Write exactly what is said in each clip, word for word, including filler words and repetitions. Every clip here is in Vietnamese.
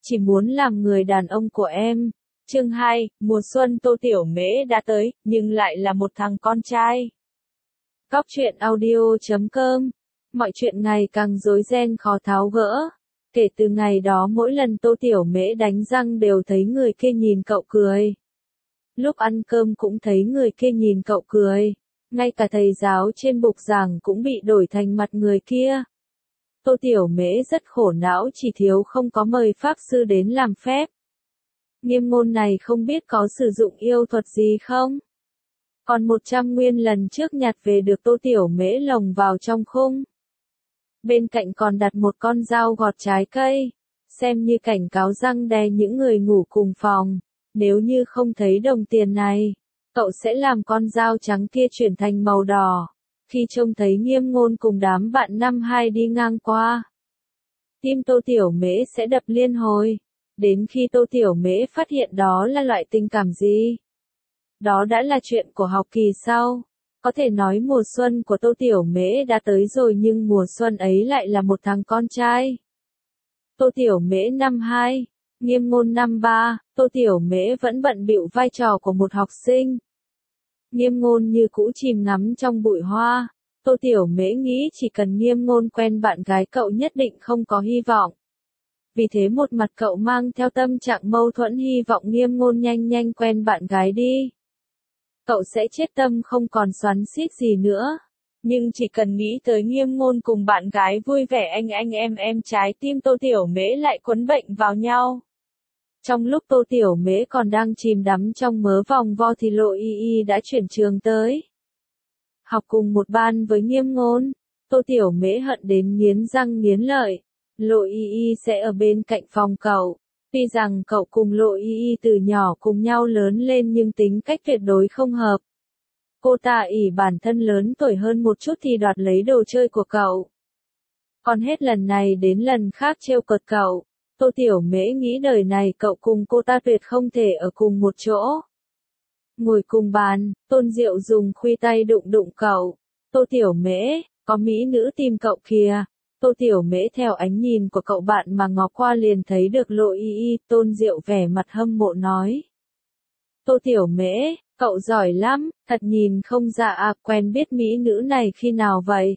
chỉ muốn làm người đàn ông của em. Chương hai, mùa xuân Tô Tiểu Mễ đã tới, nhưng lại là một thằng con trai. Góc truyện audio chấm com. Mọi chuyện ngày càng rối ren khó tháo gỡ. Kể từ ngày đó mỗi lần Tô Tiểu Mễ đánh răng đều thấy người kia nhìn cậu cười. Lúc ăn cơm cũng thấy người kia nhìn cậu cười. Ngay cả thầy giáo trên bục giảng cũng bị đổi thành mặt người kia. Tô Tiểu Mễ rất khổ não, chỉ thiếu không có mời pháp sư đến làm phép. Nghiêm ngôn này không biết có sử dụng yêu thuật gì không? Còn một trăm nguyên lần trước nhặt về được Tô Tiểu Mễ lồng vào trong khung. Bên cạnh còn đặt một con dao gọt trái cây, xem như cảnh cáo răn đe những người ngủ cùng phòng. Nếu như không thấy đồng tiền này, cậu sẽ làm con dao trắng kia chuyển thành màu đỏ. Khi trông thấy Nghiêm ngôn cùng đám bạn năm hai đi ngang qua, tim Tô Tiểu Mễ sẽ đập liên hồi. Đến khi Tô Tiểu Mễ phát hiện đó là loại tình cảm gì? Đó đã là chuyện của học kỳ sau. Có thể nói mùa xuân của Tô Tiểu Mễ đã tới rồi, nhưng mùa xuân ấy lại là một thằng con trai. Tô Tiểu Mễ năm hai, Nghiêm ngôn năm ba, Tô Tiểu Mễ vẫn bận bịu vai trò của một học sinh. Nghiêm ngôn như cũ chìm ngắm trong bụi hoa. Tô Tiểu Mễ nghĩ chỉ cần Nghiêm ngôn quen bạn gái cậu nhất định không có hy vọng. Vì thế một mặt cậu mang theo tâm trạng mâu thuẫn, hy vọng Nghiêm ngôn nhanh nhanh quen bạn gái đi. Cậu sẽ chết tâm không còn xoắn xít gì nữa. Nhưng chỉ cần nghĩ tới Nghiêm ngôn cùng bạn gái vui vẻ anh anh em em, trái tim Tô Tiểu Mễ lại quấn bệnh vào nhau. Trong lúc Tô Tiểu Mễ còn đang chìm đắm trong mớ vòng vo thì Lộ Y Y đã chuyển trường tới. Học cùng một ban với Nghiêm ngôn, Tô Tiểu Mễ hận đến nghiến răng nghiến lợi. Lộ Y Y sẽ ở bên cạnh phòng cậu. Tuy rằng cậu cùng Lộ Y Y từ nhỏ cùng nhau lớn lên nhưng tính cách tuyệt đối không hợp. Cô ta ỷ bản thân lớn tuổi hơn một chút thì đoạt lấy đồ chơi của cậu. Còn hết lần này đến lần khác trêu cợt cậu. Tô Tiểu Mễ nghĩ đời này cậu cùng cô ta tuyệt không thể ở cùng một chỗ. Ngồi cùng bàn, Tôn Diệu dùng khuỷu tay đụng đụng cậu. Tô Tiểu Mễ, có mỹ nữ tìm cậu kìa. Tô Tiểu Mễ theo ánh nhìn của cậu bạn mà ngó qua liền thấy được Lộ Y Y. Tôn Diệu vẻ mặt hâm mộ nói. Tô Tiểu Mễ, cậu giỏi lắm, thật nhìn không ra à, quen biết mỹ nữ này khi nào vậy?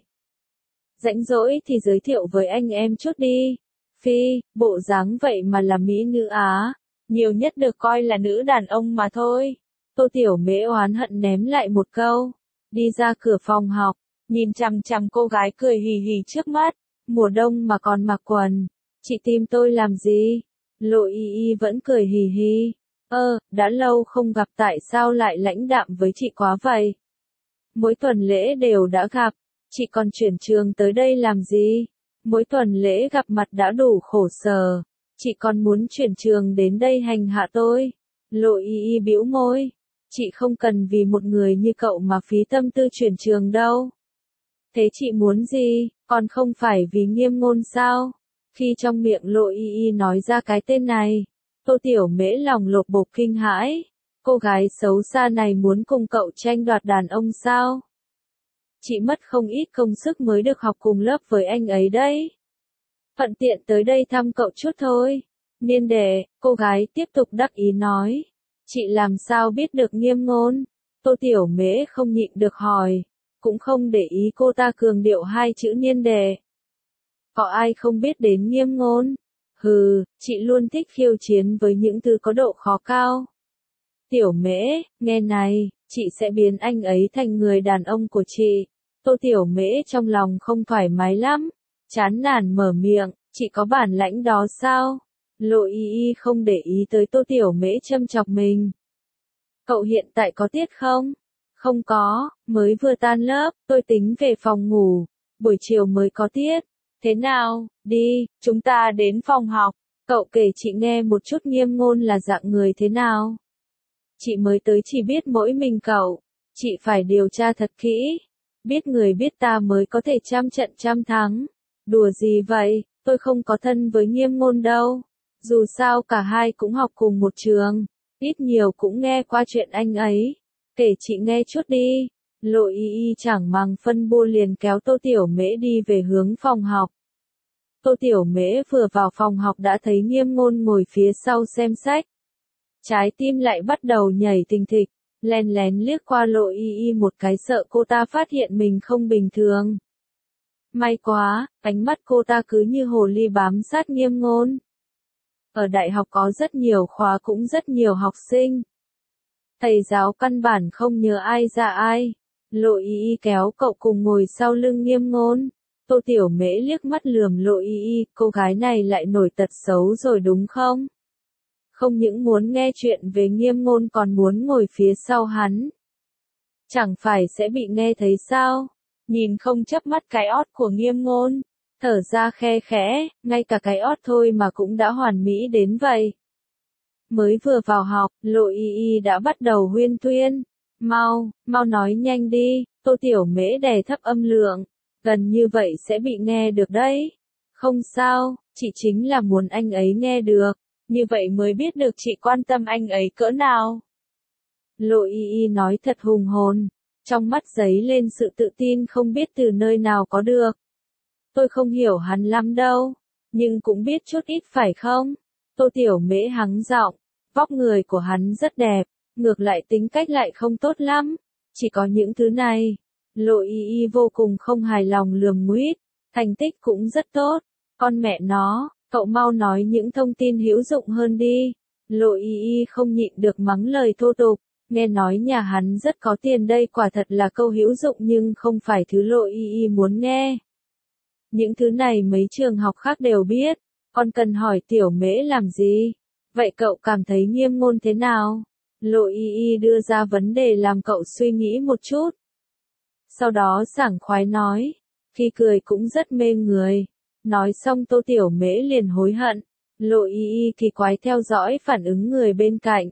Rảnh rỗi thì giới thiệu với anh em chút đi. Phi, bộ dáng vậy mà là mỹ nữ á, nhiều nhất được coi là nữ đàn ông mà thôi. Tô Tiểu Mễ oán hận ném lại một câu. Đi ra cửa phòng học, nhìn chằm chằm cô gái cười hì hì trước mắt. Mùa đông mà còn mặc quần, chị tìm tôi làm gì? Lộ Y Y vẫn cười hì hì. Ơ, đã lâu không gặp, tại sao lại lãnh đạm với chị quá vậy? Mỗi tuần lễ đều đã gặp, chị còn chuyển trường tới đây làm gì? Mỗi tuần lễ gặp mặt đã đủ khổ sở, chị còn muốn chuyển trường đến đây hành hạ tôi? Lộ Y Y bĩu môi. Chị không cần vì một người như cậu mà phí tâm tư chuyển trường đâu. Thế chị muốn gì, còn không phải vì Nghiêm ngôn sao? Khi trong miệng Lộ Y Y nói ra cái tên này, Tô Tiểu Mễ lòng lột bột kinh hãi. Cô gái xấu xa này muốn cùng cậu tranh đoạt đàn ông sao? Chị mất không ít công sức mới được học cùng lớp với anh ấy đấy. Thuận tiện tới đây thăm cậu chút thôi. Niên đệ, cô gái tiếp tục đắc ý nói. Chị làm sao biết được Nghiêm ngôn? Tô Tiểu Mễ không nhịn được hỏi. Cũng không để ý cô ta cường điệu hai chữ niên đệ. Có ai không biết đến Nghiêm ngôn? Hừ, chị luôn thích khiêu chiến với những thứ có độ khó cao. Tiểu Mễ, nghe này, chị sẽ biến anh ấy thành người đàn ông của chị. Tô Tiểu Mễ trong lòng không thoải mái lắm, chán nản mở miệng, chị có bản lãnh đó sao? Lộ Y Y không để ý tới Tô Tiểu Mễ châm chọc mình. Cậu hiện tại có tiết không? Không có, mới vừa tan lớp, tôi tính về phòng ngủ, buổi chiều mới có tiết. Thế nào, đi, chúng ta đến phòng học, cậu kể chị nghe một chút Nghiêm ngôn là dạng người thế nào. Chị mới tới chỉ biết mỗi mình cậu, chị phải điều tra thật kỹ, biết người biết ta mới có thể trăm trận trăm thắng. Đùa gì vậy, tôi không có thân với Nghiêm ngôn đâu, dù sao cả hai cũng học cùng một trường, ít nhiều cũng nghe qua chuyện anh ấy. Kể chị nghe chút đi. Lộ Y Y chẳng màng phân bua liền kéo Tô Tiểu Mễ đi về hướng phòng học. Tô Tiểu Mễ vừa vào phòng học đã thấy Nghiêm Ngôn ngồi phía sau xem sách. Trái tim lại bắt đầu nhảy thình thịch, lén lén liếc qua Lộ Y Y một cái sợ cô ta phát hiện mình không bình thường. May quá, ánh mắt cô ta cứ như hồ ly bám sát Nghiêm Ngôn. Ở đại học có rất nhiều khóa cũng rất nhiều học sinh. Thầy giáo căn bản không nhớ ai ra ai. Lộ Y Y kéo cậu cùng ngồi sau lưng Nghiêm Ngôn. Tô Tiểu Mễ liếc mắt lườm Lộ Y Y, cô gái này lại nổi tật xấu rồi đúng không? Không những muốn nghe chuyện về Nghiêm Ngôn còn muốn ngồi phía sau hắn. Chẳng phải sẽ bị nghe thấy sao? Nhìn không chớp mắt cái ót của Nghiêm Ngôn, thở ra khe khẽ, ngay cả cái ót thôi mà cũng đã hoàn mỹ đến vậy. Mới vừa vào học, Lộ Y Y đã bắt đầu huyên thuyên. Mau, mau nói nhanh đi, Tô Tiểu Mễ đè thấp âm lượng. Gần như vậy sẽ bị nghe được đấy. Không sao, chị chính là muốn anh ấy nghe được. Như vậy mới biết được chị quan tâm anh ấy cỡ nào. Lộ Y Y nói thật hùng hồn. Trong mắt giấy lên sự tự tin không biết từ nơi nào có được. Tôi không hiểu hắn lắm đâu. Nhưng cũng biết chút ít phải không? Tô Tiểu Mễ hắng giọng. Vóc người của hắn rất đẹp. Ngược lại tính cách lại không tốt lắm. Chỉ có những thứ này. Lộ Y Y vô cùng không hài lòng lườm nguýt. Thành tích cũng rất tốt. Con mẹ nó, cậu mau nói những thông tin hữu dụng hơn đi. Lộ Y Y không nhịn được mắng lời thô tục. Nghe nói nhà hắn rất có tiền đây quả thật là câu hữu dụng nhưng không phải thứ Lộ Y Y muốn nghe. Những thứ này mấy trường học khác đều biết. Còn cần hỏi Tiểu Mễ làm gì? Vậy cậu cảm thấy Nghiêm Ngôn thế nào? Lộ Y Y đưa ra vấn đề làm cậu suy nghĩ một chút. Sau đó sảng khoái nói. Khi cười cũng rất mê người. Nói xong Tô Tiểu Mễ liền hối hận. Lộ Y Y kỳ quái theo dõi phản ứng người bên cạnh.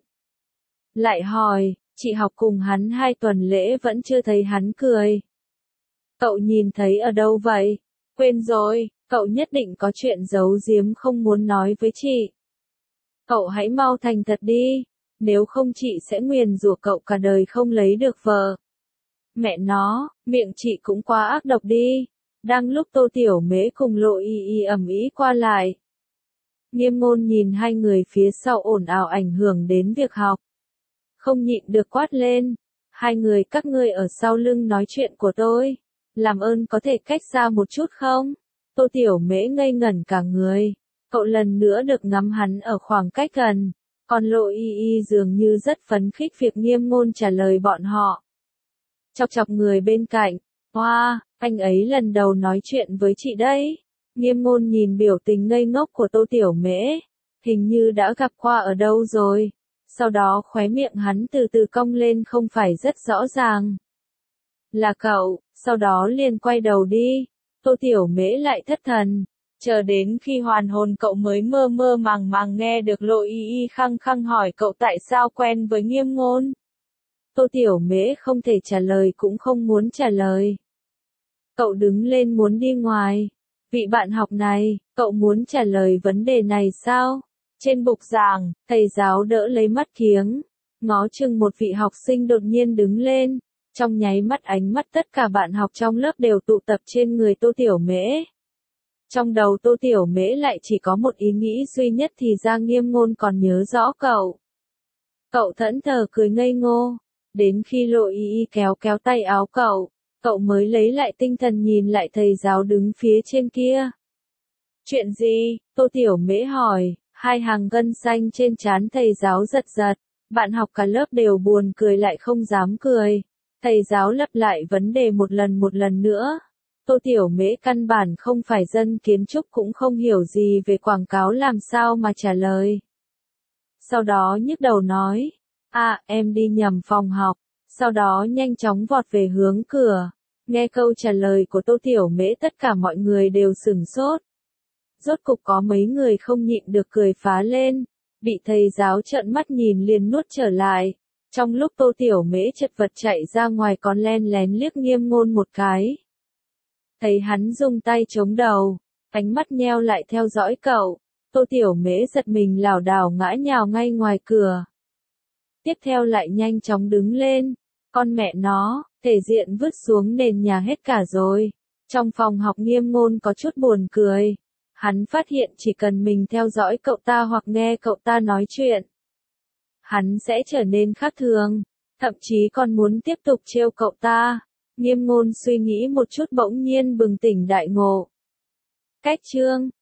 Lại hỏi, chị học cùng hắn hai tuần lễ vẫn chưa thấy hắn cười. Cậu nhìn thấy ở đâu vậy? Quên rồi, cậu nhất định có chuyện giấu giếm không muốn nói với chị. Cậu hãy mau thành thật đi, nếu không chị sẽ nguyền rủa cậu cả đời không lấy được vợ. Mẹ nó, miệng chị cũng quá ác độc đi. Đang lúc Tô Tiểu Mễ cùng Lộ Y Y ầm ĩ qua lại. Nghiêm Ngôn nhìn hai người phía sau ồn ào ảnh hưởng đến việc học. Không nhịn được quát lên. Hai người các ngươi ở sau lưng nói chuyện của tôi. Làm ơn có thể cách xa một chút không? Tô Tiểu Mễ ngây ngẩn cả người. Cậu lần nữa được ngắm hắn ở khoảng cách gần. Còn Lộ Y Y dường như rất phấn khích việc Nghiêm Ngôn trả lời bọn họ. Chọc chọc người bên cạnh. Wow, anh ấy lần đầu nói chuyện với chị đấy. Nghiêm Ngôn nhìn biểu tình ngây ngốc của Tô Tiểu Mễ. Hình như đã gặp qua ở đâu rồi. Sau đó khóe miệng hắn từ từ cong lên không phải rất rõ ràng. Là cậu, sau đó liền quay đầu đi. Tô Tiểu Mễ lại thất thần. Chờ đến khi hoàn hồn cậu mới mơ mơ màng màng nghe được Lộ Y Y khăng khăng hỏi cậu tại sao quen với Nghiêm Ngôn. Tô Tiểu Mễ không thể trả lời cũng không muốn trả lời. Cậu đứng lên muốn đi ngoài. Vị bạn học này, cậu muốn trả lời vấn đề này sao? Trên bục giảng, thầy giáo đỡ lấy mắt kiếng. Ngó chừng một vị học sinh đột nhiên đứng lên. Trong nháy mắt ánh mắt tất cả bạn học trong lớp đều tụ tập trên người Tô Tiểu Mễ. Trong đầu Tô Tiểu Mễ lại chỉ có một ý nghĩ duy nhất thì ra Nghiêm Ngôn còn nhớ rõ cậu. Cậu thẫn thờ cười ngây ngô. Đến khi Lộ Y Y kéo kéo tay áo cậu, cậu mới lấy lại tinh thần nhìn lại thầy giáo đứng phía trên kia. Chuyện gì? Tô Tiểu Mễ hỏi, hai hàng gân xanh trên trán thầy giáo giật giật. Bạn học cả lớp đều buồn cười lại không dám cười. Thầy giáo lặp lại vấn đề một lần một lần nữa. Tô Tiểu Mễ căn bản không phải dân kiến trúc cũng không hiểu gì về quảng cáo làm sao mà trả lời. Sau đó nhức đầu nói, à em đi nhầm phòng học, sau đó nhanh chóng vọt về hướng cửa. Nghe câu trả lời của Tô Tiểu Mễ tất cả mọi người đều sửng sốt. Rốt cục có mấy người không nhịn được cười phá lên, bị thầy giáo trợn mắt nhìn liền nuốt trở lại. Trong lúc Tô Tiểu Mễ chật vật chạy ra ngoài còn len lén liếc Nghiêm Ngôn một cái. Thấy hắn dùng tay chống đầu, ánh mắt nheo lại theo dõi cậu, Tô Tiểu Mễ giật mình lảo đảo ngã nhào ngay ngoài cửa. Tiếp theo lại nhanh chóng đứng lên, con mẹ nó, thể diện vứt xuống nền nhà hết cả rồi. Trong phòng học Nghiêm Ngôn có chút buồn cười, Hắn phát hiện chỉ cần mình theo dõi cậu ta hoặc nghe cậu ta nói chuyện, hắn sẽ trở nên khác thường, thậm chí còn muốn tiếp tục trêu cậu ta. Nghiêm Ngôn suy nghĩ một chút bỗng nhiên bừng tỉnh đại ngộ. Cách chương